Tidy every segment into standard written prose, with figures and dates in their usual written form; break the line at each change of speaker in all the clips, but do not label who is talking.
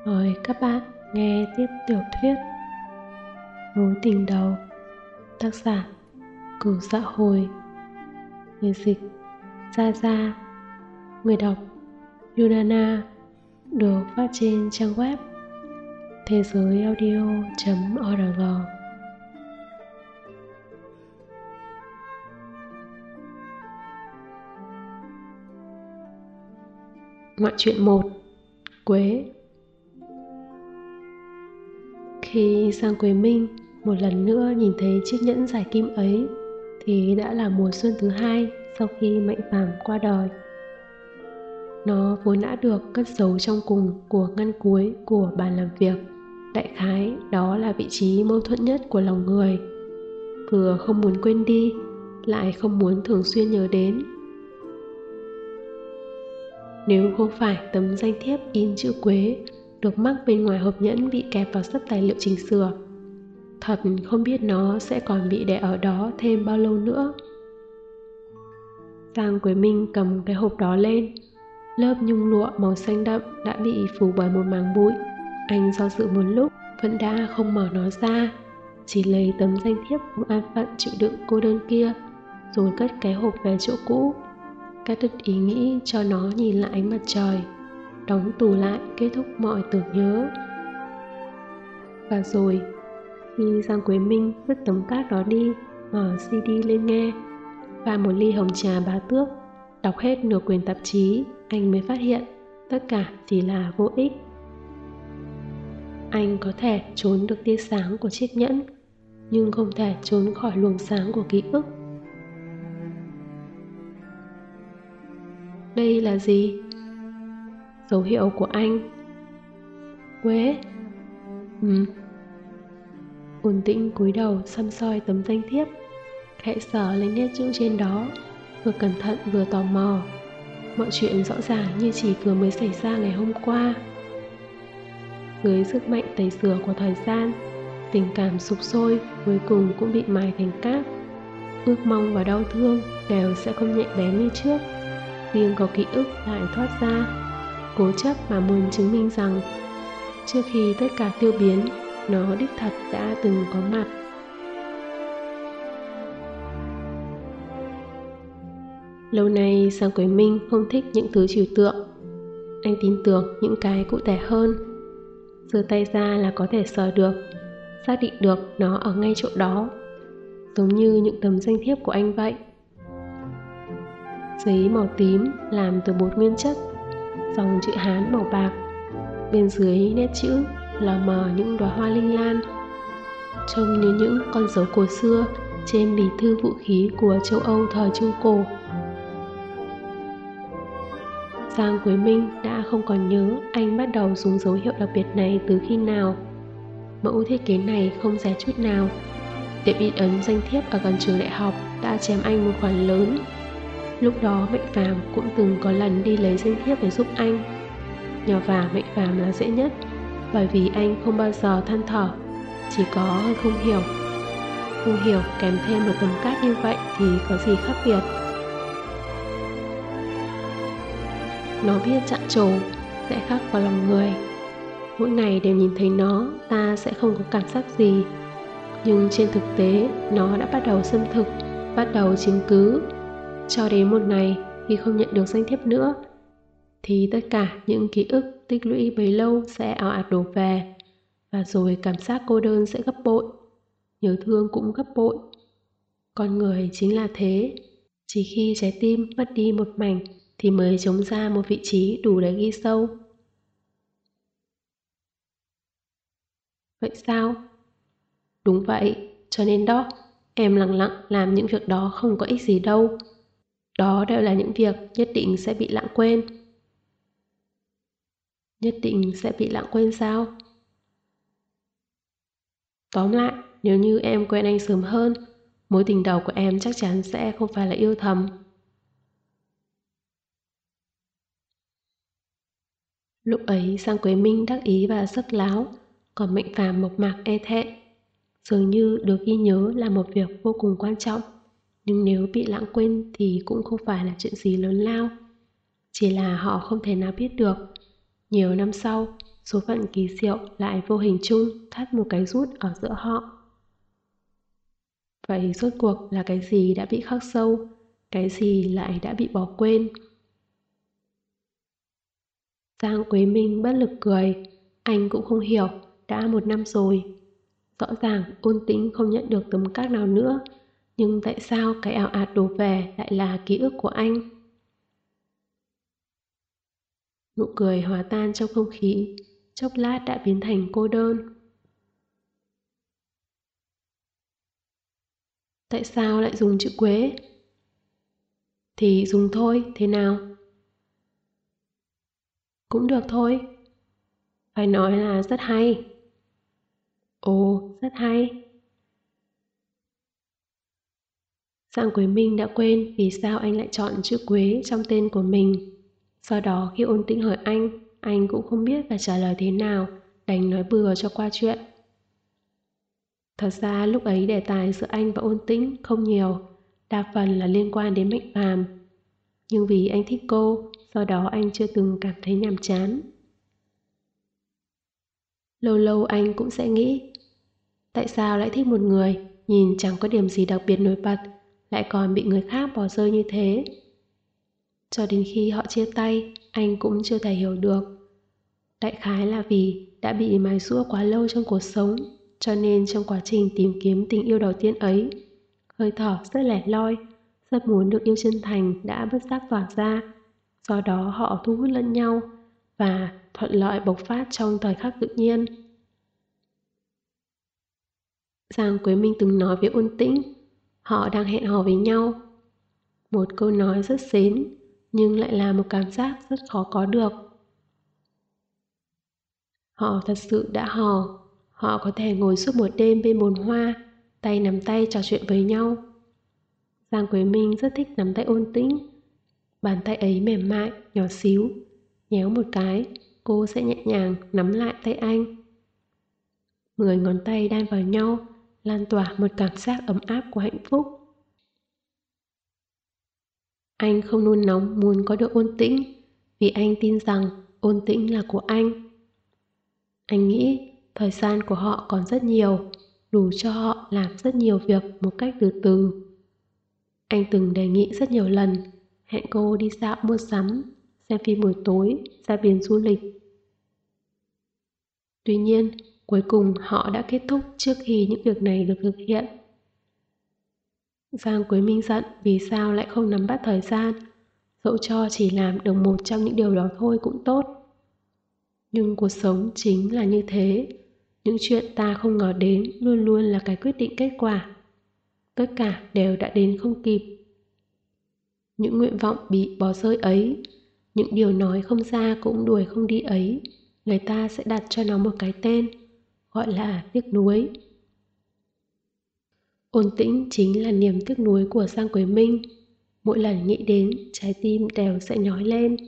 Mời các bạn nghe tiếp tiểu thuyết Mối tình đầu, tác giả Cửu Dạ Hồi, người dịch Gia Gia, người đọc Yunana, được phát trên trang web thế giới-audio.org. Ngoại truyện 1. Quế. Khi Giang Quế Minh một lần nữa nhìn thấy chiếc nhẫn giải kim ấy thì đã là mùa xuân thứ 2 sau khi Mạnh Phàm qua đời. Nó vốn đã được cất giấu trong cùng của ngăn cuối của bàn làm việc. Đại khái đó là vị trí mâu thuẫn nhất của lòng người, vừa không muốn quên đi lại không muốn thường xuyên nhớ đến. Nếu không phải tấm danh thiếp in chữ Quế được mắc bên ngoài hộp nhẫn bị kẹp vào sấp tài liệu chỉnh sửa, thật không biết nó sẽ còn bị để ở đó thêm bao lâu nữa. Giang Quế Minh cầm cái hộp đó lên. Lớp nhung lụa màu xanh đậm đã bị phủ bởi một màng bụi. Anh do dự một lúc vẫn đã không mở nó ra, chỉ lấy tấm danh thiếp không an phận chịu đựng cô đơn kia, rồi cất cái hộp về chỗ cũ, cắt đứt ý nghĩ cho nó nhìn lại ánh mặt trời, đóng tủ lại kết thúc mọi tưởng nhớ. Và rồi khi Giang Quế Minh vứt tấm cát đó đi, mở CD lên nghe, pha một ly hồng trà Bá Tước, đọc hết nửa quyển tạp chí, anh mới phát hiện tất cả chỉ là vô ích. Anh có thể trốn được tia sáng của chiếc nhẫn, nhưng không thể trốn khỏi luồng sáng của ký ức. Đây là gì? Dấu hiệu của anh. Quế. Ổn tĩnh cúi đầu xăm soi tấm danh thiếp, khẽ sờ lên nét chữ trên đó, vừa cẩn thận vừa tò mò. Mọi chuyện rõ ràng như chỉ vừa mới xảy ra ngày hôm qua. Dưới sức mạnh tẩy rửa của thời gian, tình cảm sục sôi cuối cùng cũng bị mài thành cát. Ước mong và đau thương đều sẽ không nhạy bén như trước. Riêng có ký ức lại thoát ra, cố chấp mà muốn chứng minh rằng trước khi tất cả tiêu biến, nó đích thật đã từng có mặt. Lâu nay Giang Quế Minh không thích những thứ trừu tượng. Anh tin tưởng những cái cụ thể hơn. Giơ tay ra là có thể sờ được, xác định được nó ở ngay chỗ đó, giống như những tấm danh thiếp của anh vậy. Giấy màu tím làm từ bột nguyên chất, dòng chữ Hán màu bạc, bên dưới nét chữ lờ mờ những đóa hoa linh lan, trông như những con dấu cổ xưa trên bì thư vũ khí của châu Âu thời Trung Cổ. Giang Quế Minh đã không còn nhớ anh bắt đầu dùng dấu hiệu đặc biệt này từ khi nào. Mẫu thiết kế này không rẻ chút nào. Tiệm in ấn danh thiếp ở gần trường đại học đã chém anh một khoản lớn. Lúc đó Mạnh Phàm cũng từng có lần đi lấy danh thiếp để giúp anh. Nhờ vào Mạnh Phàm là dễ nhất, bởi vì anh không bao giờ than thở, chỉ có hơi không hiểu. Không hiểu kèm thêm một tấm cát như vậy thì có gì khác biệt. Nó biết chạm trổ, sẽ khắc vào lòng người. Mỗi ngày đều nhìn thấy nó, ta sẽ không có cảm giác gì. Nhưng trên thực tế, nó đã bắt đầu xâm thực, bắt đầu chiếm cứ. Cho đến một ngày, khi không nhận được danh thiếp nữa, thì tất cả những ký ức tích lũy bấy lâu sẽ ào ạt đổ về. Và rồi cảm giác cô đơn sẽ gấp bội, nhớ thương cũng gấp bội. Con người chính là thế. Chỉ khi trái tim mất đi một mảnh thì mới trống ra một vị trí đủ để ghi sâu. Vậy sao? Đúng vậy, cho nên đó, em lặng lặng làm những việc đó không có ích gì đâu. Đó đều là những việc nhất định sẽ bị lãng quên. Nhất định sẽ bị lãng quên sao? Tóm lại, nếu như em quen anh sớm hơn, mối tình đầu của em chắc chắn sẽ không phải là yêu thầm. Lúc ấy Giang Quế Minh đắc ý và sắc láo, còn Mạnh Phàm mộc mạc e thẹn. Dường như được ghi nhớ là một việc vô cùng quan trọng, nhưng nếu bị lãng quên thì cũng không phải là chuyện gì lớn lao. Chỉ là họ không thể nào biết được. Nhiều năm sau, số phận kỳ diệu lại vô hình chung thắt một cái rút ở giữa họ. Vậy rốt cuộc là cái gì đã bị khắc sâu, cái gì lại đã bị bỏ quên? Giang Quế Minh bất lực cười, anh cũng không hiểu, đã 1 năm rồi. Rõ ràng Ôn Tĩnh không nhận được tấm cát nào nữa, nhưng tại sao cái ảo ạt đổ về lại là ký ức của anh? Nụ cười hòa tan trong không khí, chốc lát đã biến thành cô đơn. Tại sao lại dùng chữ Quế? Thì dùng thôi, thế nào? Cũng được thôi. Phải nói là rất hay. Ồ, rất hay. Giang Quế Minh đã quên vì sao anh lại chọn chữ Quế trong tên của mình. Sau đó khi Ôn Tĩnh hỏi anh cũng không biết phải trả lời thế nào, đành nói bừa cho qua chuyện. Thật ra lúc ấy đề tài giữa anh và Ôn Tĩnh không nhiều, đa phần là liên quan đến Mạnh Phàm. Nhưng vì anh thích cô, sau đó anh chưa từng cảm thấy nhàm chán. Lâu lâu anh cũng sẽ nghĩ, tại sao lại thích một người, nhìn chẳng có điểm gì đặc biệt nổi bật, lại còn bị người khác bỏ rơi như thế. Cho đến khi họ chia tay, anh cũng chưa thể hiểu được. Đại khái là vì đã bị mài giũa quá lâu trong cuộc sống, cho nên trong quá trình tìm kiếm tình yêu đầu tiên ấy, hơi thở rất lẻ loi, rất muốn được yêu chân thành đã bất giác tỏa ra. Do đó họ thu hút lẫn nhau và thuận lợi bộc phát trong thời khắc tự nhiên. Giang Quế Minh từng nói với Ôn Tĩnh, họ đang hẹn hò với nhau. Một câu nói rất xến, nhưng lại là một cảm giác rất khó có được. Họ thật sự đã hò, họ có thể ngồi suốt một đêm bên bồn hoa, tay nắm tay trò chuyện với nhau. Giang Quế Minh rất thích nắm tay Ôn Tĩnh. Bàn tay ấy mềm mại, nhỏ xíu. Nhéo một cái, cô sẽ nhẹ nhàng nắm lại tay anh. 10 ngón tay đan vào nhau, lan tỏa một cảm giác ấm áp của hạnh phúc. Anh không nôn nóng muốn có được Ôn Tĩnh, vì anh tin rằng Ôn Tĩnh là của anh. Anh nghĩ thời gian của họ còn rất nhiều, đủ cho họ làm rất nhiều việc một cách từ từ. Anh từng đề nghị rất nhiều lần, hẹn cô đi dạo mua sắm, xem phim buổi tối, ra biển du lịch. Tuy nhiên, cuối cùng họ đã kết thúc trước khi những việc này được thực hiện. Giang Quế Minh giận vì sao lại không nắm bắt thời gian, dẫu cho chỉ làm được một trong những điều đó thôi cũng tốt. Nhưng cuộc sống chính là như thế, những chuyện ta không ngờ đến luôn luôn là cái quyết định kết quả. Tất cả đều đã đến không kịp. Những nguyện vọng bị bỏ rơi ấy, những điều nói không ra cũng đuổi không đi ấy, người ta sẽ đặt cho nó một cái tên, gọi là tiếc nuối. Ôn Tĩnh chính là niềm tiếc nuối của Giang Quế Minh. Mỗi lần nghĩ đến, trái tim đều sẽ nhói lên.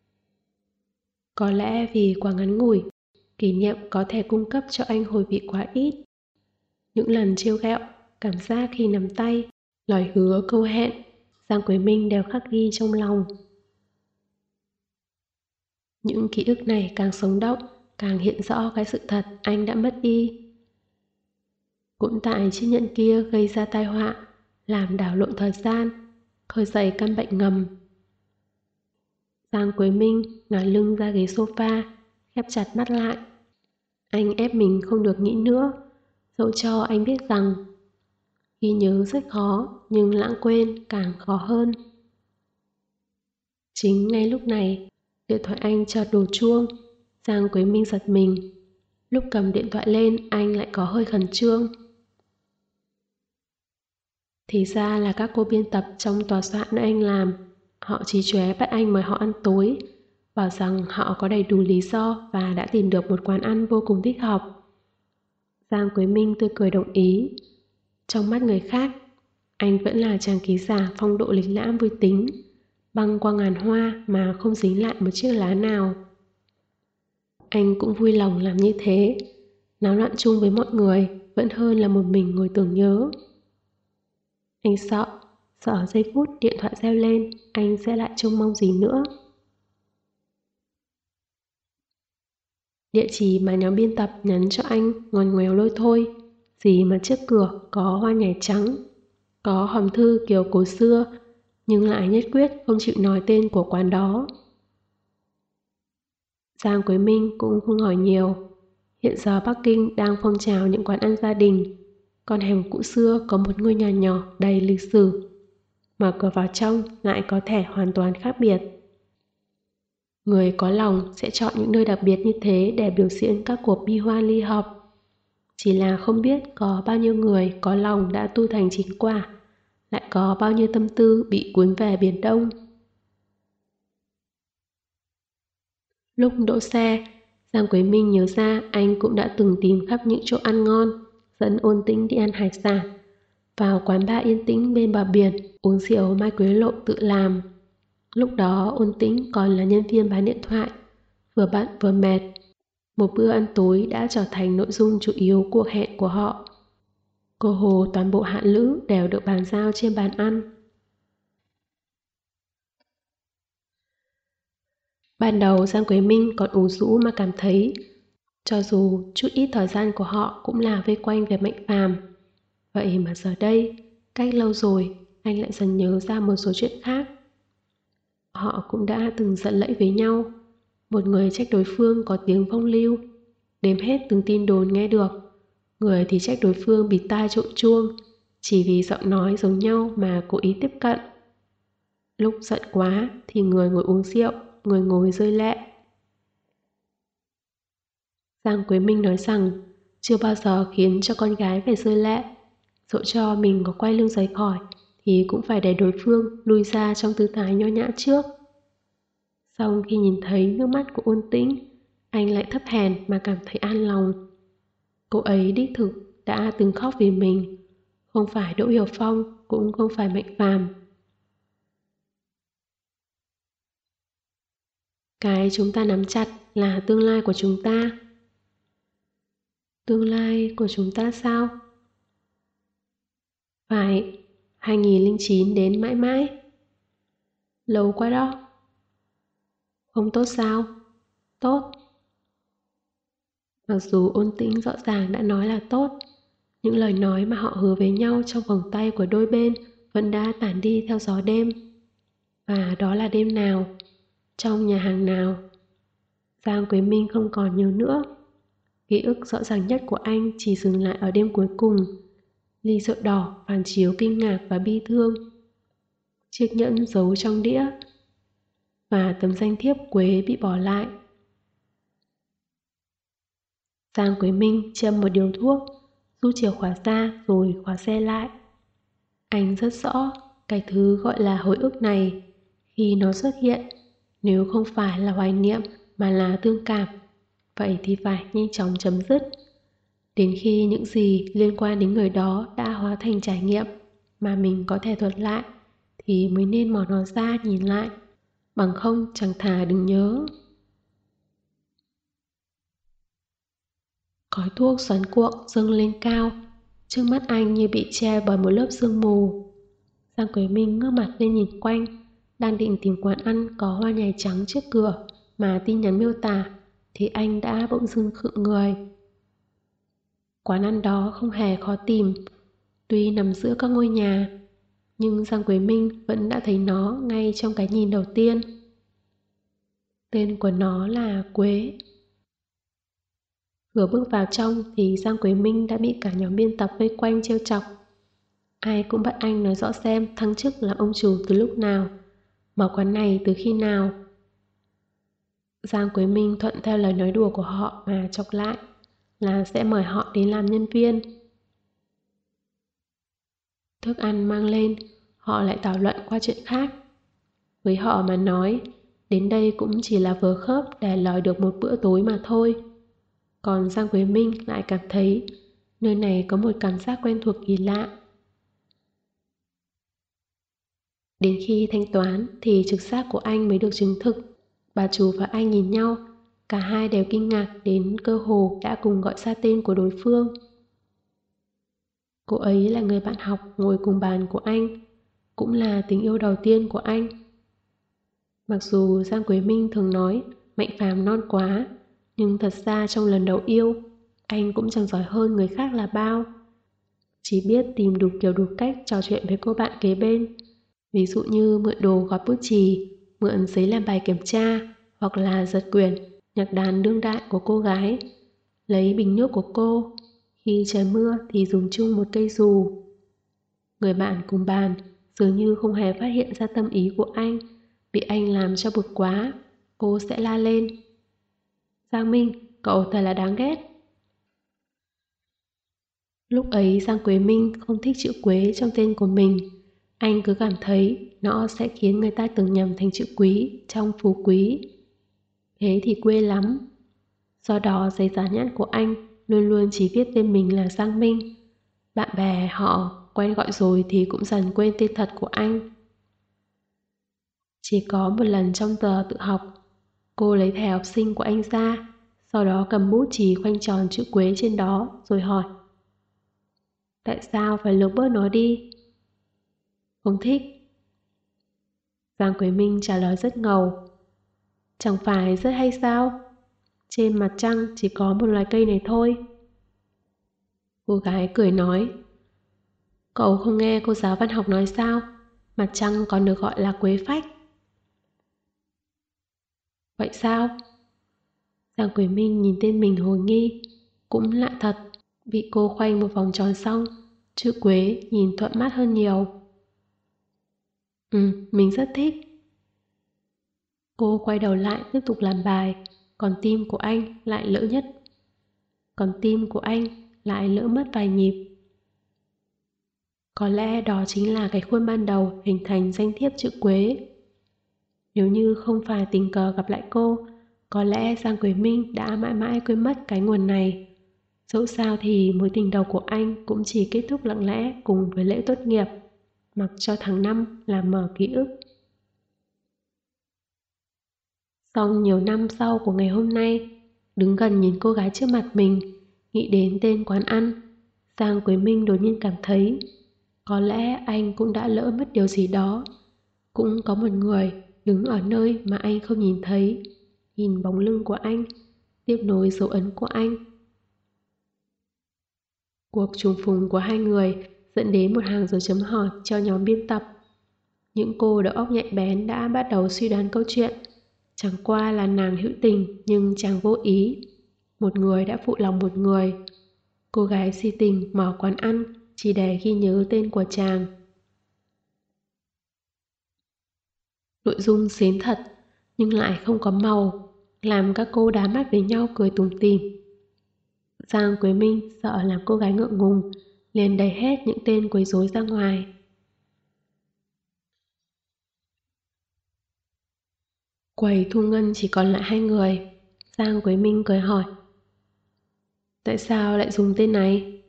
Có lẽ vì quá ngắn ngủi, kỷ niệm có thể cung cấp cho anh hồi vị quá ít. Những lần trêu ghẹo, cảm giác khi nắm tay, lời hứa câu hẹn, Giang Quế Minh đều khắc ghi trong lòng. Những ký ức này càng sống động, càng hiện rõ cái sự thật anh đã mất đi. Cũng tại chiếc nhẫn kia gây ra tai họa, làm đảo lộn thời gian, khơi dậy căn bệnh ngầm. Giang Quế Minh ngả lưng ra ghế sofa, khép chặt mắt lại. Anh ép mình không được nghĩ nữa, dẫu cho anh biết rằng ghi nhớ rất khó, nhưng lãng quên càng khó hơn. Chính ngay lúc này, điện thoại anh chợt đổ chuông. Giang Quế Minh giật mình. Lúc cầm điện thoại lên, anh lại có hơi khẩn trương. Thì ra là các cô biên tập trong tòa soạn nơi anh làm. Họ chí chóe bắt anh mời họ ăn tối, bảo rằng họ có đầy đủ lý do và đã tìm được một quán ăn vô cùng thích hợp. Giang Quế Minh tươi cười đồng ý. Trong mắt người khác, anh vẫn là chàng ký giả phong độ lịch lãm vui tính, băng qua ngàn hoa mà không dính lại một chiếc lá nào. Anh cũng vui lòng làm như thế, náo loạn chung với mọi người vẫn hơn là một mình ngồi tưởng nhớ. Anh sợ ở giây phút điện thoại reo lên, anh sẽ lại trông mong gì nữa. Địa chỉ mà nhóm biên tập nhắn cho anh ngoằn ngoèo lôi thôi. Gì mà trước cửa có hoa nhài trắng, có hòm thư kiểu cổ xưa, nhưng lại nhất quyết không chịu nói tên của quán đó. Giang Quế Minh cũng không hỏi nhiều. Hiện giờ Bắc Kinh đang phong trào những quán ăn gia đình. Con hẻm cũ xưa có một ngôi nhà nhỏ đầy lịch sử. Mở cửa vào trong lại có thể hoàn toàn khác biệt. Người có lòng sẽ chọn những nơi đặc biệt như thế để biểu diễn các cuộc bi hoa ly hợp. Chỉ là không biết có bao nhiêu người có lòng đã tu thành chính quả, lại có bao nhiêu tâm tư bị cuốn về Biển Đông. Lúc đỗ xe, Giang Quế Minh nhớ ra anh cũng đã từng tìm khắp những chỗ ăn ngon, dẫn Ôn Tĩnh đi ăn hải sản, vào quán bar yên tĩnh bên bờ biển, uống rượu mai quế lộ tự làm. Lúc đó Ôn Tĩnh còn là nhân viên bán điện thoại, vừa bận vừa mệt. Một bữa ăn tối đã trở thành nội dung chủ yếu cuộc hẹn của họ. Cơ hồ toàn bộ hạ lữ đều được bàn giao trên bàn ăn. Ban đầu Giang Quế Minh còn ủ rũ mà cảm thấy cho dù chút ít thời gian của họ cũng là vây quanh về Mạnh Phàm. Vậy mà giờ đây, cách lâu rồi, anh lại dần nhớ ra một số chuyện khác. Họ cũng đã từng giận lẫy với nhau. Một người trách đối phương có tiếng phong lưu, đếm hết từng tin đồn nghe được. Người thì trách đối phương bịt tai trộm chuông, chỉ vì giọng nói giống nhau mà cố ý tiếp cận. Lúc giận quá thì người ngồi uống rượu, người ngồi rơi lệ. Giang Quế Minh nói rằng chưa bao giờ khiến cho con gái phải rơi lệ. Dẫu cho mình có quay lưng rời khỏi thì cũng phải để đối phương lui ra trong tư thái nho nhã trước. Xong khi nhìn thấy nước mắt của Ôn Tĩnh, anh lại thấp hèn mà cảm thấy an lòng. Cô ấy đích thực đã từng khóc vì mình, không phải Đỗ Hiểu Phong, cũng không phải Mạnh Phàm. Cái chúng ta nắm chặt là tương lai của chúng ta. Tương lai của chúng ta sao? Phải, 2009 đến mãi mãi. Lâu quá đó. Không tốt sao? Tốt. Mặc dù Ôn Tĩnh rõ ràng đã nói là tốt, những lời nói mà họ hứa với nhau trong vòng tay của đôi bên vẫn đã tản đi theo gió đêm. Và đó là đêm nào? Trong nhà hàng nào? Giang Quế Minh không còn nhớ nữa. Ký ức rõ ràng nhất của anh chỉ dừng lại ở đêm cuối cùng. Ly rượu đỏ phản chiếu kinh ngạc và bi thương. Chiếc nhẫn giấu trong đĩa. Và tấm danh thiếp Quế bị bỏ lại. Giang Quế Minh châm một điếu thuốc, rút chìa khóa ra rồi khóa xe lại. Anh rất rõ cái thứ gọi là hồi ức này. Khi nó xuất hiện, nếu không phải là hoài niệm mà là thương cảm, vậy thì phải nhanh chóng chấm dứt. Đến khi những gì liên quan đến người đó đã hóa thành trải nghiệm mà mình có thể thuật lại, thì mới nên mở nó ra nhìn lại. Bằng không chẳng thà đừng nhớ. Khói thuốc xoắn cuộn dâng lên cao, trước mắt anh như bị che bởi một lớp sương mù. Giang Quế Minh ngước mặt lên nhìn quanh, đang định tìm quán ăn có hoa nhài trắng trước cửa mà tin nhắn miêu tả, thì anh đã bỗng dưng khựng người. Quán ăn đó không hề khó tìm, tuy nằm giữa các ngôi nhà, nhưng Giang Quế Minh vẫn đã thấy nó ngay trong cái nhìn đầu tiên. Tên của nó là Quế. Vừa bước vào trong thì Giang Quế Minh đã bị cả nhóm biên tập vây quanh trêu chọc. Ai cũng bắt anh nói rõ xem thăng chức làm ông chủ từ lúc nào, mở quán này từ khi nào. Giang Quế Minh thuận theo lời nói đùa của họ mà chọc lại là sẽ mời họ đến làm nhân viên. Thức ăn mang lên, họ lại thảo luận qua chuyện khác. Với họ mà nói, đến đây cũng chỉ là vừa khớp để lòi được một bữa tối mà thôi. Còn Giang Quế Minh lại cảm thấy nơi này có một cảm giác quen thuộc kỳ lạ. Đến khi thanh toán thì trực giác của anh mới được chứng thực. Bà chủ và anh nhìn nhau, cả hai đều kinh ngạc đến cơ hồ đã cùng gọi ra tên của đối phương. Cô ấy là người bạn học ngồi cùng bàn của anh, cũng là tình yêu đầu tiên của anh. Mặc dù Giang Quế Minh thường nói Mạnh Phàm non quá, Nhưng thật ra trong lần đầu yêu, anh cũng chẳng giỏi hơn người khác là bao. Chỉ biết tìm đủ kiểu đủ cách trò chuyện với cô bạn kế bên. Ví dụ như mượn đồ gói bút chì, mượn giấy làm bài kiểm tra, hoặc là giật quyển, nhạc đàn đương đại của cô gái. Lấy bình nước của cô, khi trời mưa thì dùng chung một cây dù. Người bạn cùng bàn dường như không hề phát hiện ra tâm ý của anh. Bị anh làm cho bực quá, cô sẽ la lên: Giang Minh, cậu thật là đáng ghét. Lúc ấy Giang Quế Minh không thích chữ Quế trong tên của mình. Anh cứ cảm thấy nó sẽ khiến người ta tưởng nhầm thành chữ Quý trong Phú Quý. Thế thì quê lắm. Do đó giấy dán nhãn của anh luôn luôn chỉ viết tên mình là Giang Minh. Bạn bè họ quen gọi rồi thì cũng dần quên tên thật của anh. Chỉ có một lần trong giờ tự học, cô lấy thẻ học sinh của anh ra, sau đó cầm bút chì khoanh tròn chữ Quế trên đó rồi hỏi: Tại sao phải lược bớt nó đi? Không thích. Giang Quế Minh trả lời rất ngầu: Chẳng phải rất hay sao? Trên mặt trăng chỉ có một loài cây này thôi. Cô gái cười nói: Cậu không nghe cô giáo văn học nói sao? Mặt trăng còn được gọi là quế phách. Vậy sao? Giang Quế Minh nhìn tên mình hồi nghi. Cũng lạ thật, bị cô khoanh một vòng tròn xong, chữ Quế nhìn thuận mắt hơn nhiều. Mình rất thích. Cô quay đầu lại tiếp tục làm bài, còn tim của anh lại lỡ mất vài nhịp. Có lẽ đó chính là cái khuôn ban đầu hình thành danh thiếp chữ Quế. Nếu như không phải tình cờ gặp lại cô, có lẽ Giang Quế Minh đã mãi mãi quên mất cái nguồn này. Dẫu sao thì mối tình đầu của anh cũng chỉ kết thúc lặng lẽ cùng với lễ tốt nghiệp, mặc cho tháng 5 làm mở ký ức. Xong nhiều năm sau của ngày hôm nay, đứng gần nhìn cô gái trước mặt mình, nghĩ đến tên quán ăn, Giang Quế Minh đột nhiên cảm thấy có lẽ anh cũng đã lỡ mất điều gì đó. Cũng có một người đứng ở nơi mà anh không nhìn thấy, nhìn bóng lưng của anh, tiếp nối dấu ấn của anh. Cuộc trùng phùng của hai người dẫn đến một hàng dấu chấm hỏi cho nhóm biên tập. Những cô đầu óc nhạy bén đã bắt đầu suy đoán câu chuyện. Chẳng qua là nàng hữu tình nhưng chàng vô ý. Một người đã phụ lòng một người. Cô gái si tình mở quán ăn chỉ để ghi nhớ tên của chàng. Nội dung xến thật nhưng lại không có màu, làm các cô đá mắt với nhau cười tủm tỉm. Giang Quế Minh sợ làm cô gái ngượng ngùng, liền đẩy hết những tên quấy rối ra ngoài. Quầy thu ngân chỉ còn lại hai người. Giang Quế Minh cười hỏi: Tại sao lại dùng tên này?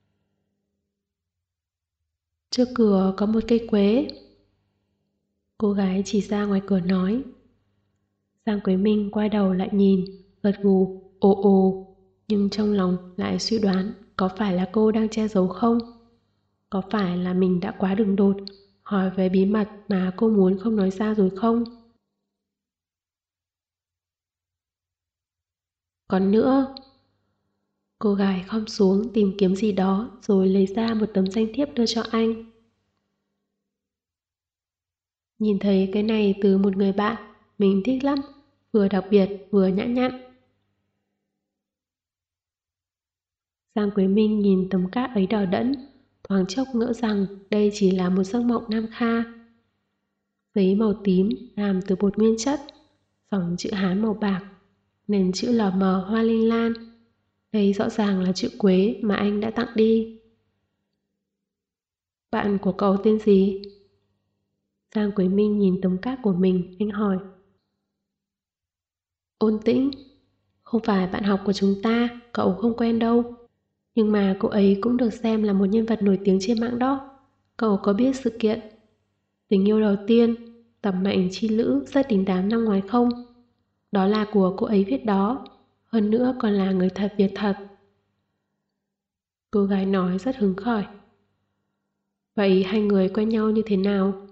Trước cửa có một cây quế. Cô gái chỉ ra ngoài cửa nói. Giang Quế Minh quay đầu lại nhìn, gật gù, ồ ồ, nhưng trong lòng lại suy đoán có phải là cô đang che giấu không? Có phải là mình đã quá đường đột, hỏi về bí mật mà cô muốn không nói ra rồi không? Còn nữa, cô gái khom xuống tìm kiếm gì đó rồi lấy ra một tấm danh thiếp đưa cho anh. Nhìn thấy cái này từ một người bạn, mình thích lắm, vừa đặc biệt vừa nhã nhặn. Giang Quế Minh nhìn tấm cát ấy đờ đẫn, thoáng chốc ngỡ rằng đây chỉ là một giấc mộng nam kha. Giấy màu tím làm từ bột nguyên chất, dòng chữ Hán màu bạc, nền chữ lờ mờ hoa linh lan. Đây rõ ràng là chữ Quế mà anh đã tặng đi. Bạn của cậu tên gì? Giang Quế Minh nhìn tấm cát của mình, anh hỏi. Ôn Tĩnh. Không phải bạn học của chúng ta, cậu không quen đâu. Nhưng mà cô ấy cũng được xem là một nhân vật nổi tiếng trên mạng đó. Cậu có biết sự kiện tình yêu đầu tiên, tầm mạnh chi lữ rất đình đám năm ngoái không? Đó là của cô ấy viết đó. Hơn nữa còn là người thật Việt thật. Cô gái nói rất hứng khởi. Vậy hai người quen nhau như thế nào?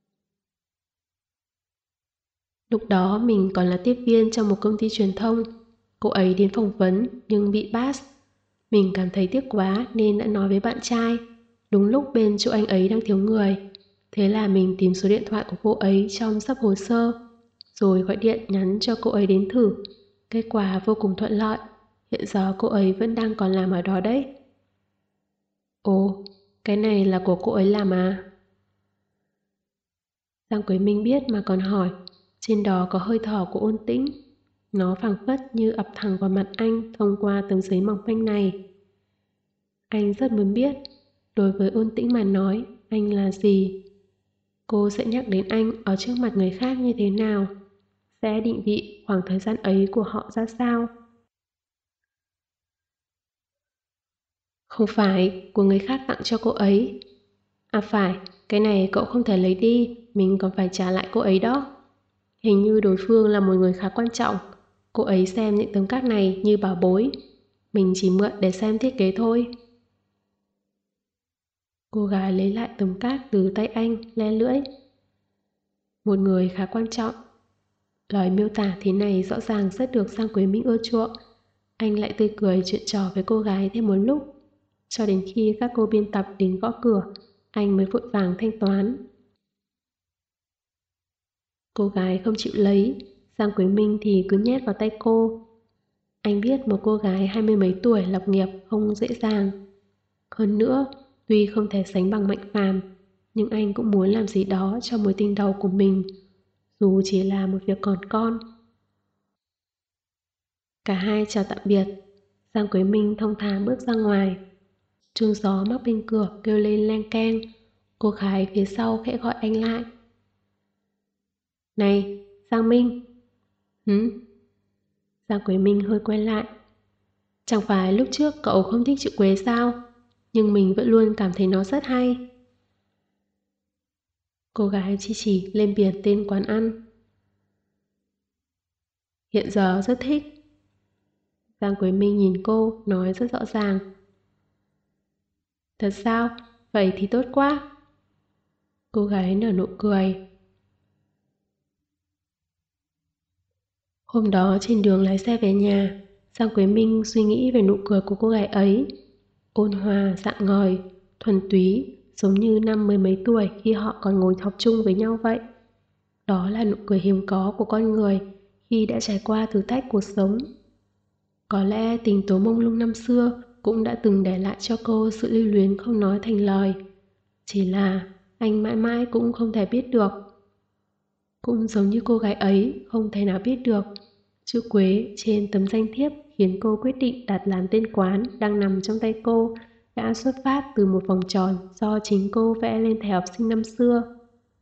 Lúc đó mình còn là tiếp viên trong một công ty truyền thông, Cô ấy đến phỏng vấn nhưng bị pass. Mình cảm thấy tiếc quá nên đã nói với bạn trai. Đúng lúc bên chỗ anh ấy đang thiếu người. Thế là mình tìm số điện thoại của cô ấy trong sắp hồ sơ, rồi gọi điện nhắn cho cô ấy đến thử. Kết quả vô cùng thuận lợi. Hiện giờ cô ấy vẫn đang còn làm ở đó đấy. Ồ, cái này là của cô ấy làm à? Giang Quế Minh biết mà còn hỏi. Trên đó có hơi thở của Ôn Tĩnh. Nó phảng phất như ập thẳng vào mặt anh thông qua tấm giấy mỏng manh này. Anh rất muốn biết, đối với Ôn Tĩnh mà nói, anh là gì? Cô sẽ nhắc đến anh ở trước mặt người khác như thế nào? Sẽ định vị khoảng thời gian ấy của họ ra sao? Không phải, của người khác tặng cho cô ấy. À phải, cái này cậu không thể lấy đi, mình còn phải trả lại cô ấy đó. Hình như đối phương là một người khá quan trọng. Cô ấy xem những tấm cát này như bảo bối. Mình chỉ mượn để xem thiết kế thôi. Cô gái lấy lại tấm cát từ tay anh, le lưỡi. Một người khá quan trọng. Lời miêu tả thế này rõ ràng rất được Giang Quế Minh ưa chuộng. Anh lại tươi cười chuyện trò với cô gái thêm một lúc. Cho đến khi các cô biên tập đến gõ cửa, anh mới vội vàng thanh toán. Cô gái không chịu lấy, Giang Quế Minh thì cứ nhét vào tay cô. Anh biết một cô gái 20 mấy tuổi lập nghiệp không dễ dàng. Hơn nữa, tuy không thể sánh bằng Mạnh Phàm, nhưng anh cũng muốn làm gì đó cho mối tình đầu của mình, dù chỉ là một việc còn con. Cả hai chào tạm biệt, Giang Quế Minh thong thả bước ra ngoài. Chuông gió mắc bên cửa kêu lên leng keng. Cô gái phía sau khẽ gọi anh lại. Này, Giang Minh. Hử? Giang Quế Minh hơi quay lại. Chẳng phải lúc trước cậu không thích chữ Quế sao? Nhưng mình vẫn luôn cảm thấy nó rất hay. Cô gái chỉ lên biển tên quán ăn. Hiện giờ rất thích. Giang Quế Minh nhìn cô, nói rất rõ ràng. Thật sao? Vậy thì tốt quá. Cô gái nở nụ cười. Hôm đó trên đường lái xe về nhà, Giang Quế Minh suy nghĩ về nụ cười của cô gái ấy. Ôn hòa, rạng ngời, thuần túy, giống như năm mười mấy tuổi khi họ còn ngồi học chung với nhau vậy. Đó là nụ cười hiếm có của con người khi đã trải qua thử thách cuộc sống. Có lẽ tình tố mông lung năm xưa cũng đã từng để lại cho cô sự lưu luyến không nói thành lời. Chỉ là anh mãi mãi cũng không thể biết được. Cũng giống như cô gái ấy không thể nào biết được. Chữ Quế trên tấm danh thiếp khiến cô quyết định đặt làm tên quán đang nằm trong tay cô đã xuất phát từ một vòng tròn do chính cô vẽ lên thẻ học sinh năm xưa.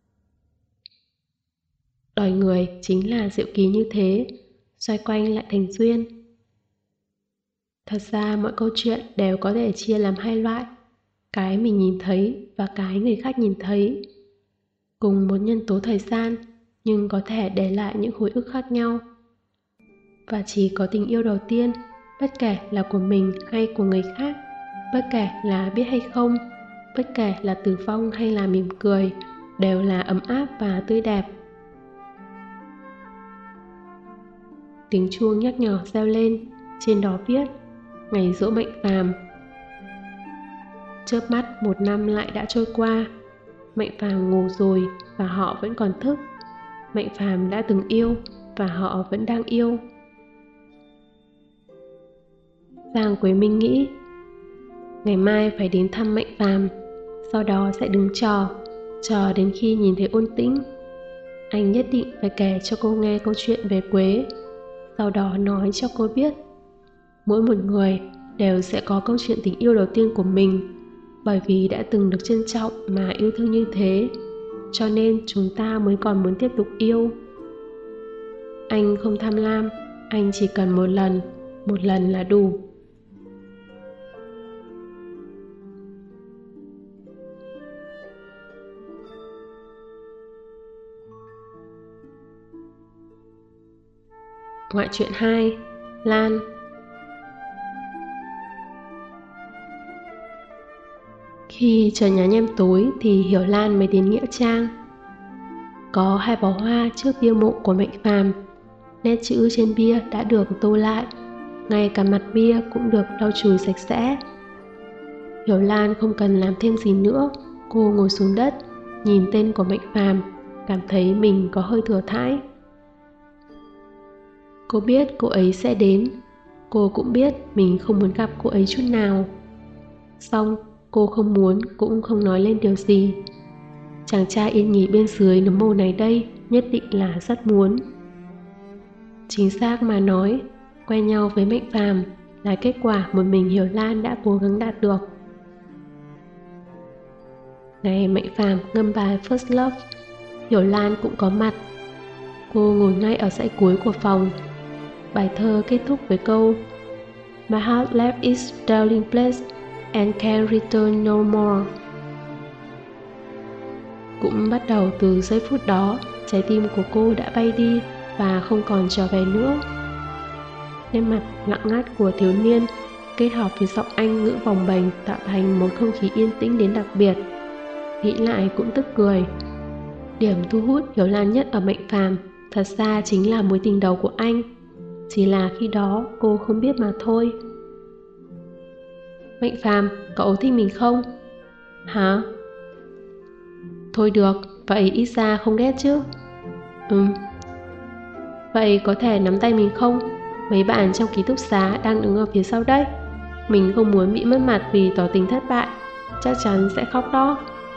Đời người chính là diệu kỳ như thế, xoay quanh lại thành duyên. Thật ra mọi câu chuyện đều có thể chia làm hai loại, cái mình nhìn thấy và cái người khác nhìn thấy. Cùng một nhân tố thời gian, nhưng có thể để lại những hồi ức khác nhau. Và chỉ có tình yêu đầu tiên, bất kể là của mình hay của người khác, bất kể là biết hay không, bất kể là tử vong hay là mỉm cười, đều là ấm áp và tươi đẹp. Tiếng chuông nhắc nhở reo lên, trên đó viết ngày giỗ Mạnh Phàm. Chớp mắt 1 năm lại đã trôi qua. Mạnh Phàm ngủ rồi và họ vẫn còn thức. Mạnh Phàm đã từng yêu và họ vẫn đang yêu. Giang Quế Minh nghĩ, ngày mai phải đến thăm Mạnh Phàm, sau đó sẽ đứng chờ đến khi nhìn thấy Ôn Tĩnh. Anh nhất định phải kể cho cô nghe câu chuyện về Quế, sau đó nói cho cô biết mỗi một người đều sẽ có câu chuyện tình yêu đầu tiên của mình, bởi vì đã từng được trân trọng mà yêu thương như thế, cho nên chúng ta mới còn muốn tiếp tục yêu. Anh không tham lam, anh chỉ cần một lần là đủ. Ngoại truyện 2, Lan. Khi trời nhá nhem tối thì Hiểu Lan mới đến nghĩa trang. Có 2 bó hoa trước bia mộ của Mạnh Phàm. Nét chữ trên bia đã được tô lại, ngay cả mặt bia cũng được lau chùi sạch sẽ. Hiểu Lan không cần làm thêm gì nữa, cô ngồi xuống đất, nhìn tên của Mạnh Phàm, cảm thấy mình có hơi thừa thãi. Cô biết cô ấy sẽ đến, cô cũng biết mình không muốn gặp cô ấy chút nào. Xong, cô không muốn cũng không nói lên điều gì. Chàng trai yên nghỉ bên dưới nấm mồ này đây nhất định là rất muốn. Chính xác mà nói, quen nhau với Mạnh Phàm là kết quả một mình Hiểu Lan đã cố gắng đạt được. Ngày Mạnh Phàm ngâm bài First Love, Hiểu Lan cũng có mặt. Cô ngồi ngay ở dãy cuối của phòng. Bài thơ kết thúc với câu My heart left its dwelling place and can return no more. Cũng bắt đầu từ giây phút đó, trái tim của cô đã bay đi và không còn trở về nữa. Nét mặt lặng ngắt của thiếu niên kết hợp với giọng anh ngữ bồng bềnh tạo thành một không khí yên tĩnh đến đặc biệt. Nghĩ lại cũng tức cười. Điểm thu hút Hiểu Lan nhất ở Mạnh Phàm thật ra chính là mối tình đầu của anh. Chỉ là khi đó cô không biết mà thôi. Mạnh Phàm, cậu thích mình không? Hả? Thôi được, vậy ít ra không ghét chứ? Vậy có thể nắm tay mình không? Mấy bạn trong ký túc xá đang đứng ở phía sau đấy. Mình không muốn bị mất mặt vì tỏ tình thất bại. Chắc chắn sẽ khóc đó.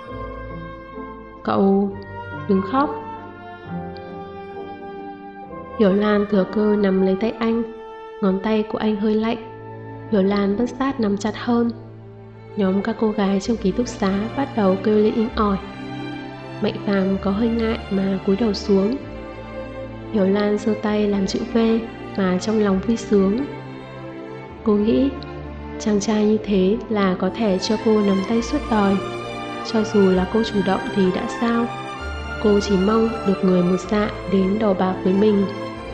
Cậu đừng khóc. Hiểu Lan thừa cơ nắm lấy tay anh. Ngón tay của anh hơi lạnh. Hiểu Lan bất giác nắm chặt hơn. Nhóm các cô gái trong ký túc xá bắt đầu kêu lên inh ỏi. Mạnh Phàm có hơi ngại mà cúi đầu xuống. Hiểu Lan giơ tay làm chữ V mà trong lòng vui sướng. Cô nghĩ chàng trai như thế là có thể cho cô nắm tay suốt đời. Cho dù là cô chủ động thì đã sao? Cô chỉ mong được người một dạ đến đầu bạc với mình.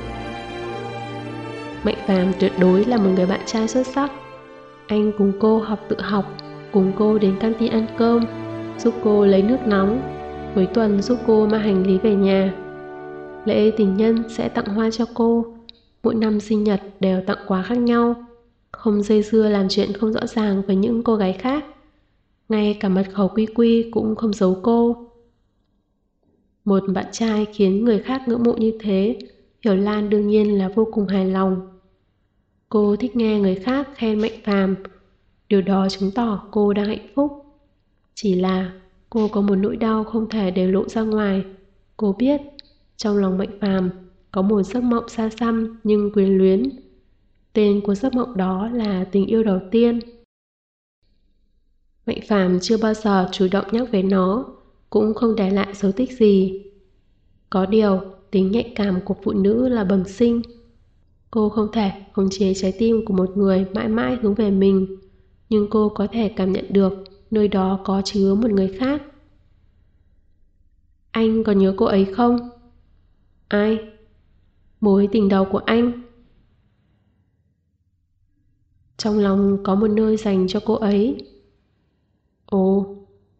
Mạnh Phàm tuyệt đối là một người bạn trai xuất sắc. Anh cùng cô học tự học, cùng cô đến căng tin ăn cơm, giúp cô lấy nước nóng, cuối tuần giúp cô mang hành lý về nhà. Lễ tình nhân sẽ tặng hoa cho cô, mỗi năm sinh nhật đều tặng quà khác nhau, không dây dưa làm chuyện không rõ ràng với những cô gái khác. Ngay cả mật khẩu quy quy cũng không giấu cô. Một bạn trai khiến người khác ngưỡng mộ như thế, Hiểu Lan đương nhiên là vô cùng hài lòng. Cô thích nghe người khác khen Mạnh Phàm, điều đó chứng tỏ cô đang hạnh phúc. Chỉ là cô có một nỗi đau không thể để lộ ra ngoài. Cô biết trong lòng Mạnh Phàm có một giấc mộng xa xăm nhưng quyến luyến. Tên của giấc mộng đó là tình yêu đầu tiên. Mạnh Phàm chưa bao giờ chủ động nhắc về nó, cũng không để lại dấu tích gì. Có điều, tính nhạy cảm của phụ nữ là bẩm sinh. Cô không thể khống chế trái tim của một người mãi mãi hướng về mình, nhưng cô có thể cảm nhận được nơi đó có chứa một người khác. Anh còn nhớ cô ấy không? Ai? Mối tình đầu của anh. Trong lòng có một nơi dành cho cô ấy. Ồ.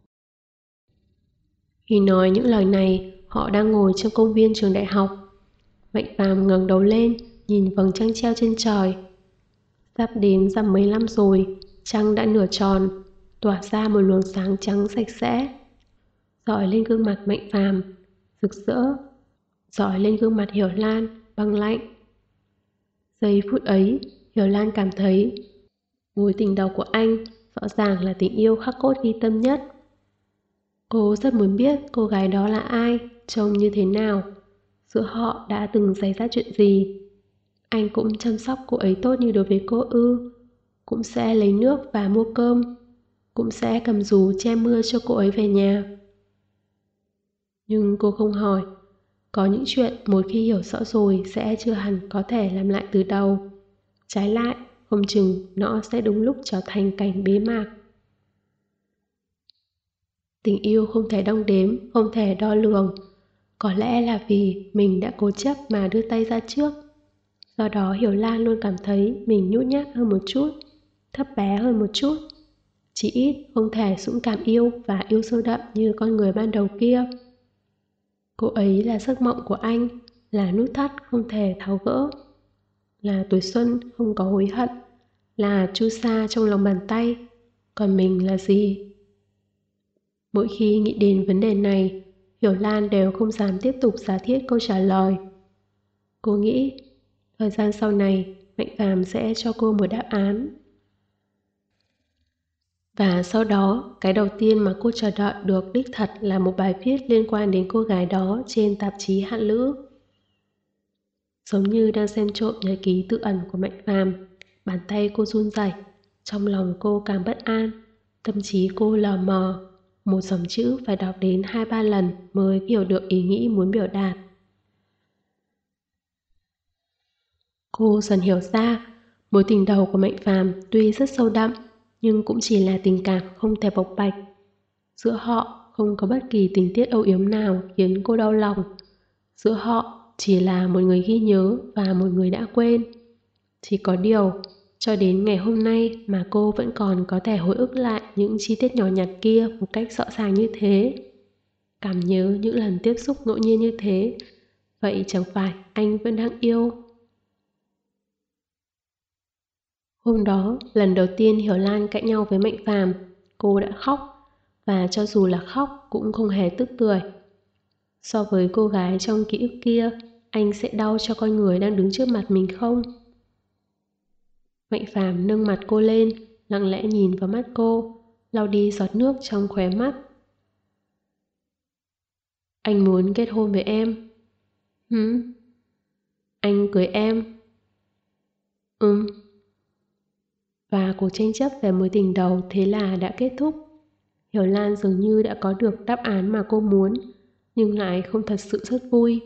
Khi nói những lời này, họ đang ngồi trong công viên trường đại học. Mạnh Phàm ngẩng đầu lên, nhìn vầng trăng treo trên trời. Sắp đến rằm 15 rồi, trăng đã nửa tròn, tỏa ra một luồng sáng trắng sạch sẽ, rọi lên gương mặt Mạnh Phàm, rực rỡ, rọi lên gương mặt Hiểu Lan, băng lạnh. Giây phút ấy, Hiểu Lan cảm thấy mối tình đầu của anh rõ ràng là tình yêu khắc cốt ghi tâm nhất. Cô rất muốn biết cô gái đó là ai, trông như thế nào, giữa họ đã từng xảy ra chuyện gì. Anh cũng chăm sóc cô ấy tốt như đối với cô ư? Cũng sẽ lấy nước và mua cơm, cũng sẽ cầm dù che mưa cho cô ấy về nhà. Nhưng cô không hỏi. Có những chuyện một khi hiểu rõ rồi sẽ chưa hẳn có thể làm lại từ đầu. Trái lại, không chừng nó sẽ đúng lúc trở thành cảnh bế mạc. Tình yêu không thể đong đếm, không thể đo lường. Có lẽ là vì mình đã cố chấp mà đưa tay ra trước. Do đó Hiểu Lan luôn cảm thấy mình nhút nhát hơn một chút, thấp bé hơn một chút. Chỉ ít không thể dũng cảm yêu và yêu sâu đậm như con người ban đầu kia. Cô ấy là giấc mộng của anh, là nút thắt không thể tháo gỡ. là tuổi xuân không có hối hận, là chu sa trong lòng bàn tay. Còn mình là gì? Mỗi khi nghĩ đến vấn đề này, Hiểu Lan đều không dám tiếp tục giả thiết câu trả lời. Cô nghĩ, thời gian sau này, Mạnh Phàm sẽ cho cô một đáp án. Và sau đó, cái đầu tiên mà cô chờ đợi được đích thật là một bài viết liên quan đến cô gái đó trên tạp chí Hạn Lữ. Giống như đang xem trộm nhật ký tự ẩn của Mạnh Phàm, bàn tay cô run rẩy, trong lòng cô càng bất an, tâm trí cô lờ mờ. Một dòng chữ phải đọc đến 2-3 lần mới hiểu được ý nghĩ muốn biểu đạt. Cô dần hiểu ra, mối tình đầu của Mạnh Phàm tuy rất sâu đậm, nhưng cũng chỉ là tình cảm không thể bộc bạch. Giữa họ không có bất kỳ tình tiết âu yếm nào khiến cô đau lòng. Giữa họ chỉ là một người ghi nhớ và một người đã quên. Chỉ có điều, cho đến ngày hôm nay mà cô vẫn còn có thể hồi ức lại những chi tiết nhỏ nhặt kia một cách rõ ràng như thế. Cảm nhớ những lần tiếp xúc ngẫu nhiên như thế. Vậy chẳng phải anh vẫn đang yêu? Hôm đó, lần đầu tiên Hiểu Lan cãi nhau với Mạnh Phàm, cô đã khóc, và cho dù là khóc cũng không hề tức tưởi. So với cô gái trong ký ức kia, anh sẽ đau cho con người đang đứng trước mặt mình không? Mạnh Phàm nâng mặt cô lên, lặng lẽ nhìn vào mắt cô, lau đi giọt nước trong khóe mắt. Anh muốn kết hôn với em. Anh cưới em. Và cuộc tranh chấp về mối tình đầu thế là đã kết thúc. Hiểu Lan dường như đã có được đáp án mà cô muốn, nhưng lại không thật sự rất vui.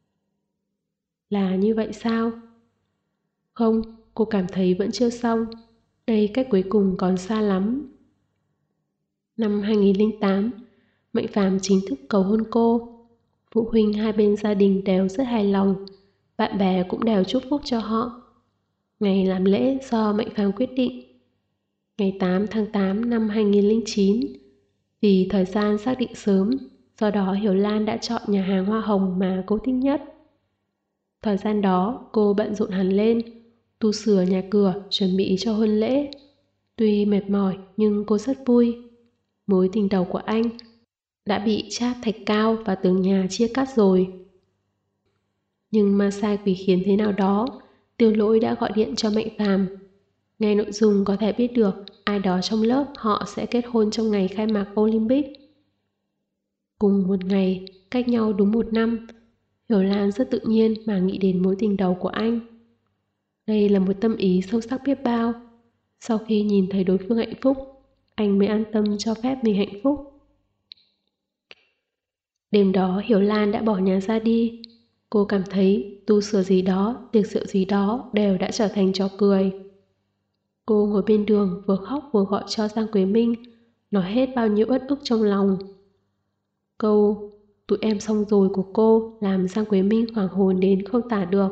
Là như vậy sao? Không, cô cảm thấy vẫn chưa xong. Đây cách cuối cùng còn xa lắm. Năm 2008, Mạnh Phàm chính thức cầu hôn cô. Phụ huynh hai bên gia đình đều rất hài lòng, bạn bè cũng đều chúc phúc cho họ. Ngày làm lễ do Mạnh Phàm quyết định. Ngày 8 tháng 8 năm 2009, vì thời gian xác định sớm, do đó Hiểu Lan đã chọn nhà hàng hoa hồng mà cô thích nhất. Thời gian đó, cô bận rộn hẳn lên, tu sửa nhà cửa, chuẩn bị cho hôn lễ. Tuy mệt mỏi nhưng cô rất vui. Mối tình đầu của anh đã bị chát thạch cao và tường nhà chia cắt rồi. Nhưng ma sai quỷ khiến thế nào đó, Tiêu Lỗi đã gọi điện cho Mạnh Phàm. Nghe nội dung có thể biết được ai đó trong lớp họ sẽ kết hôn trong ngày khai mạc Olympic. Cùng một ngày, cách nhau đúng 1 năm, Hiểu Lan rất tự nhiên mà nghĩ đến mối tình đầu của anh. Đây là một tâm ý sâu sắc biết bao. Sau khi nhìn thấy đối phương hạnh phúc, anh mới an tâm cho phép mình hạnh phúc. Đêm đó Hiểu Lan đã bỏ nhà ra đi. Cô cảm thấy tu sửa gì đó, tiệc rượu gì đó đều đã trở thành trò cười. Cô ngồi bên đường vừa khóc vừa gọi cho Giang Quế Minh, nói hết bao nhiêu uất ức trong lòng. Câu "tụi em xong rồi" của cô làm Giang Quế Minh hoảng hồn đến không tả được.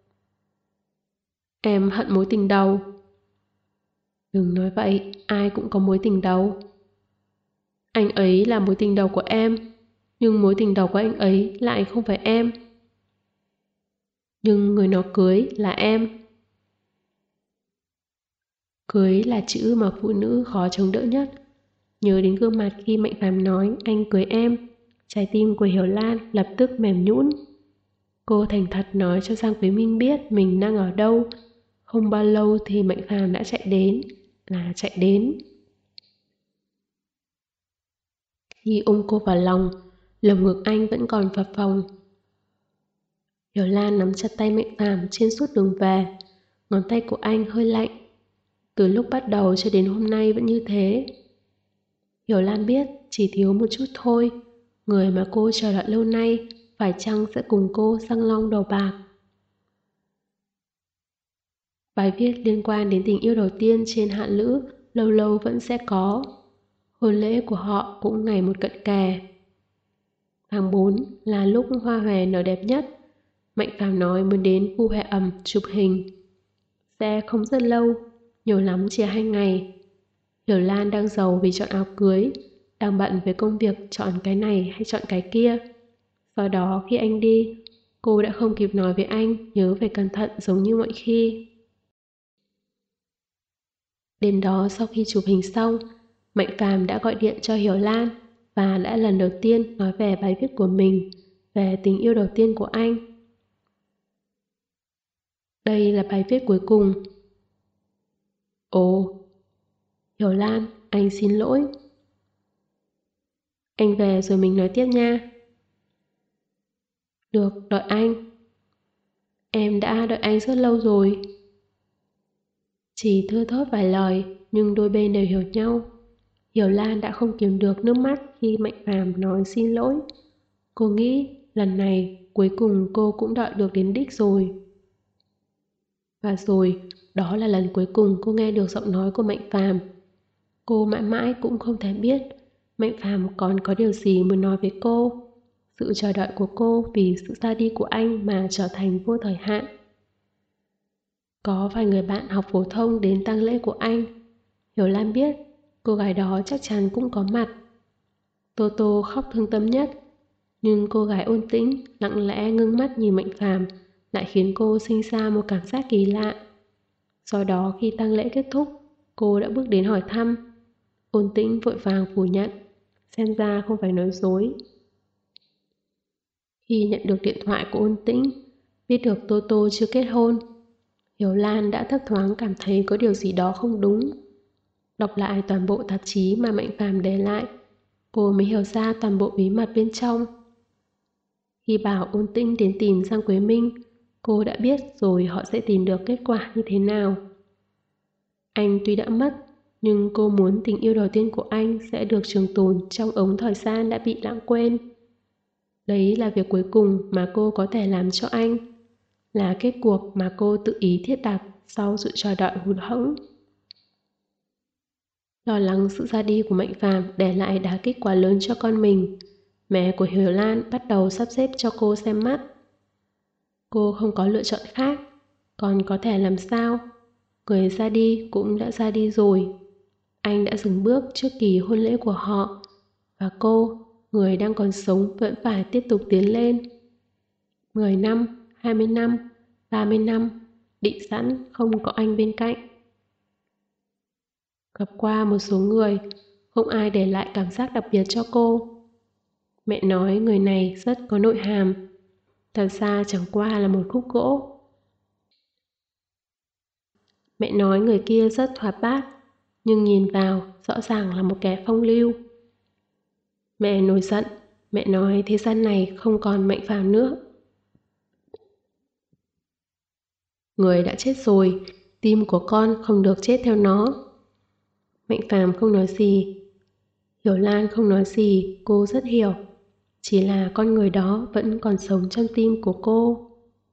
Em hận mối tình đầu. Đừng nói vậy, ai cũng có mối tình đầu. Anh ấy là mối tình đầu của em, nhưng mối tình đầu của anh ấy lại không phải em. Nhưng người nó cưới là em. Cưới là chữ mà phụ nữ khó chống đỡ nhất. Nhớ đến gương mặt khi Mạnh Phàm nói anh cưới em, trái tim của Hiểu Lan lập tức mềm nhũn. Cô thành thật nói cho Giang Quý Minh biết mình đang ở đâu. Không bao lâu thì Mạnh Phàm đã chạy đến. Khi ôm cô vào lòng, lồng ngực anh vẫn còn phập phồng. Hiểu Lan nắm chặt tay Mạnh Phàm trên suốt đường về, ngón tay của anh hơi lạnh. Từ lúc bắt đầu cho đến hôm nay vẫn như thế. Hiểu Lan biết chỉ thiếu một chút thôi, người mà cô chờ đợi lâu nay phải chăng sẽ cùng cô răng long đầu bạc. Bài viết liên quan đến tình yêu đầu tiên trên Hạn Lữ lâu lâu vẫn sẽ có. Hôn lễ của họ cũng ngày một cận kề. Tháng 4 là lúc hoa hòe nở đẹp nhất. Mạnh Phàm nói muốn đến khu Huệ Ẩm chụp hình. Sẽ không rất lâu, nhiều lắm chỉ 2 ngày. Hiểu Lan đang giàu vì chọn áo cưới, đang bận với công việc chọn cái này hay chọn cái kia. Sau đó khi anh đi, Cô đã không kịp nói với anh nhớ phải cẩn thận giống như mọi khi. Đêm đó sau khi chụp hình xong, Mạnh Phàm đã gọi điện cho Hiểu Lan và đã lần đầu tiên nói về bài viết của mình, về tình yêu đầu tiên của anh. Đây là bài viết cuối cùng. Ồ, Hiểu Lan, anh xin lỗi. Anh về rồi mình nói tiếp nha. Được, đợi anh. Em đã đợi anh rất lâu rồi. Chỉ thưa thớt vài lời, nhưng đôi bên đều hiểu nhau. Hiểu Lan đã không kiềm được nước mắt khi Mạnh Phàm nói xin lỗi. Cô nghĩ lần này cuối cùng cô cũng đợi được đến đích rồi. Và rồi, đó là lần cuối cùng cô nghe được giọng nói của Mạnh Phàm. Cô mãi mãi cũng không thể biết Mạnh Phàm còn có điều gì muốn nói với cô. Sự chờ đợi của cô vì sự ra đi của anh mà trở thành vô thời hạn. Có vài người bạn học phổ thông đến tang lễ của anh. Hiểu Lan biết cô gái đó chắc chắn cũng có mặt. Tô Tô khóc thương tâm nhất, nhưng cô gái ôn tĩnh, lặng lẽ ngưng mắt nhìn Mạnh Phàm lại khiến cô sinh ra một cảm giác kỳ lạ. Sau đó khi tang lễ kết thúc, cô đã bước đến hỏi thăm. Ôn tĩnh vội vàng phủ nhận, xem ra không phải nói dối. Khi nhận được điện thoại của Ôn tĩnh, biết được Tô Tô chưa kết hôn, Hiểu Lan đã thấp thoáng cảm thấy có điều gì đó không đúng. Đọc lại toàn bộ tạp chí mà Mạnh Phàm để lại, cô mới hiểu ra toàn bộ bí mật bên trong. Khi bảo Ôn tĩnh đến tìm Giang Quế Minh, cô đã biết rồi họ sẽ tìm được kết quả như thế nào. Anh tuy đã mất, nhưng cô muốn tình yêu đầu tiên của anh sẽ được trường tồn trong ống thời gian đã bị lãng quên. Đấy là việc cuối cùng mà cô có thể làm cho anh, là kết cuộc mà cô tự ý thiết đặt sau sự chờ đợi hụt hẫng. Lo lắng sự ra đi của Mạnh Phàm để lại đả kích quá lớn cho con mình, mẹ của Hiểu Lan bắt đầu sắp xếp cho cô xem mắt. Cô không có lựa chọn khác, còn có thể làm sao? Người ra đi cũng đã ra đi rồi. Anh đã dừng bước trước kỳ hôn lễ của họ, và cô, người đang còn sống, vẫn phải tiếp tục tiến lên. 10 năm, 20 năm, 30 năm, định sẵn không có anh bên cạnh. Gặp qua một số người, không ai để lại cảm giác đặc biệt cho cô. Mẹ nói người này rất có nội hàm, thật ra chẳng qua là một khúc gỗ. Mẹ nói người kia rất hoạt bát, nhưng nhìn vào rõ ràng là một kẻ phong lưu. Mẹ nổi giận, mẹ nói thế gian này không còn Mạnh Phàm nữa. Người đã chết rồi, tim của con không được chết theo nó. Mạnh Phàm không nói gì. Hiểu Lan không nói gì, cô rất hiểu. Chỉ là con người đó vẫn còn sống trong tim của cô.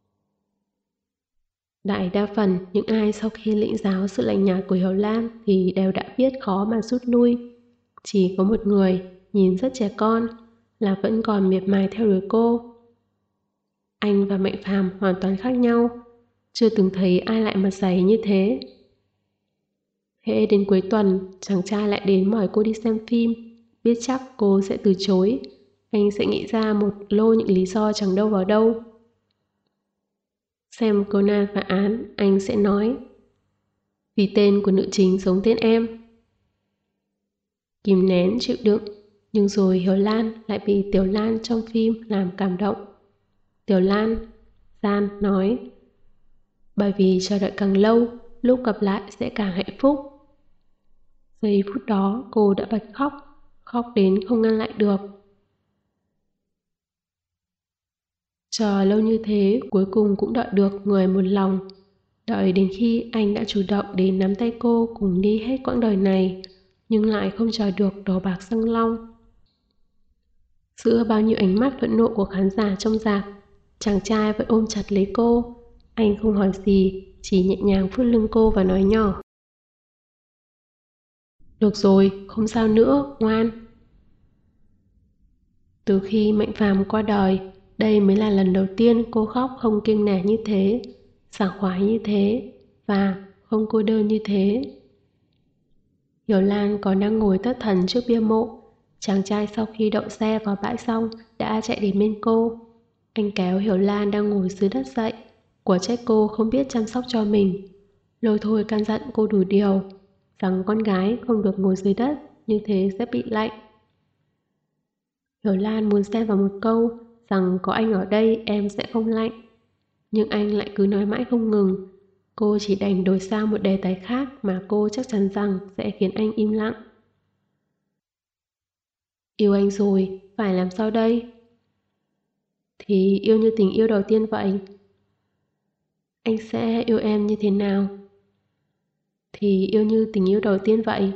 Đại đa phần những ai sau khi lĩnh giáo sự lạnh nhạt của Hiểu Lan thì đều đã biết khó mà rút lui. Chỉ có một người nhìn rất trẻ con là vẫn còn miệt mài theo đuổi cô. Anh và Mạnh Phàm hoàn toàn khác nhau, chưa từng thấy ai lại mặt dày như thế. Hễ đến cuối tuần, chàng trai lại đến mời cô đi xem phim, biết chắc cô sẽ từ chối. Anh sẽ nghĩ ra một lô những lý do chẳng đâu vào đâu. Xem Conan phá án, anh sẽ nói: vì tên của nữ chính giống tên em. Kìm nén chịu đựng, nhưng rồi Hiểu Lan lại bị Tiểu Lan trong phim làm cảm động. Tiểu Lan, Gian nói: bởi vì chờ đợi càng lâu, lúc gặp lại sẽ càng hạnh phúc. Giây phút đó cô đã bật khóc, khóc đến không ngăn lại được. Chờ lâu như thế, cuối cùng cũng đợi được người một lòng. Đợi đến khi anh đã chủ động đến nắm tay cô cùng đi hết quãng đời này, nhưng lại không chờ được đồ bạc xăng long. Giữa bao nhiêu ánh mắt phẫn nộ của khán giả trong rạp, chàng trai vẫn ôm chặt lấy cô. Anh không hỏi gì, chỉ nhẹ nhàng vuốt lưng cô và nói nhỏ: được rồi, không sao nữa, ngoan. Từ khi Mạnh Phàm qua đời, đây mới là lần đầu tiên cô khóc không kiêng nể như thế, sảng khoái như thế, và không cô đơn như thế. Hiểu Lan còn đang ngồi thất thần trước bia mộ. Chàng trai sau khi đậu xe vào bãi xong đã chạy đến bên cô. Anh kéo Hiểu Lan đang ngồi dưới đất dậy, của trách cô không biết chăm sóc cho mình. Lôi thôi căn dặn cô đủ điều, rằng con gái không được ngồi dưới đất, như thế sẽ bị lạnh. Hiểu Lan muốn xen vào một câu rằng có anh ở đây em sẽ không lạnh. Nhưng anh lại cứ nói mãi không ngừng. Cô chỉ đành đổi sang một đề tài khác mà cô chắc chắn rằng sẽ khiến anh im lặng. Yêu anh rồi, phải làm sao đây? Thì yêu như tình yêu đầu tiên vậy. Anh sẽ yêu em như thế nào? Thì yêu như tình yêu đầu tiên vậy.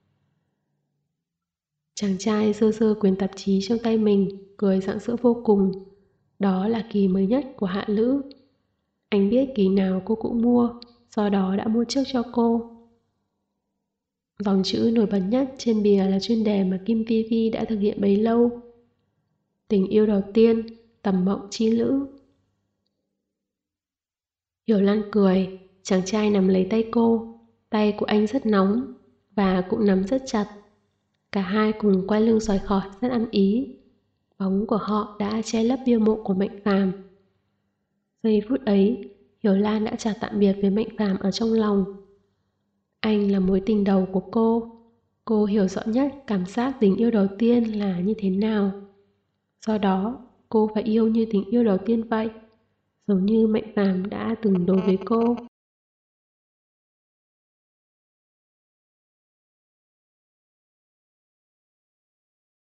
Chàng trai giơ giơ quyển tạp chí trong tay mình, cười rạng rỡ vô cùng. Đó là kỳ mới nhất của Hạ Lữ. Anh biết kỳ nào cô cũng mua, do đó đã mua trước cho cô. Dòng chữ nổi bật nhất trên bìa là chuyên đề mà Kim Vi Vi đã thực hiện bấy lâu. Tình yêu đầu tiên, tầm mộng chi lữ. Hiểu Lan cười, chàng trai nắm lấy tay cô. Tay của anh rất nóng và cũng nắm rất chặt. Cả hai cùng quay lưng rời khỏi rất ăn ý. Bóng của họ đã che lấp bia mộ của Mạnh Phàm. Giây phút ấy, Hiểu Lan đã chào tạm biệt với Mạnh Phàm ở trong lòng. Anh là mối tình đầu của cô. Cô hiểu rõ nhất cảm giác tình yêu đầu tiên là như thế nào. Do đó, cô phải yêu như tình yêu đầu tiên vậy, giống như Mạnh Phàm đã từng đối với cô.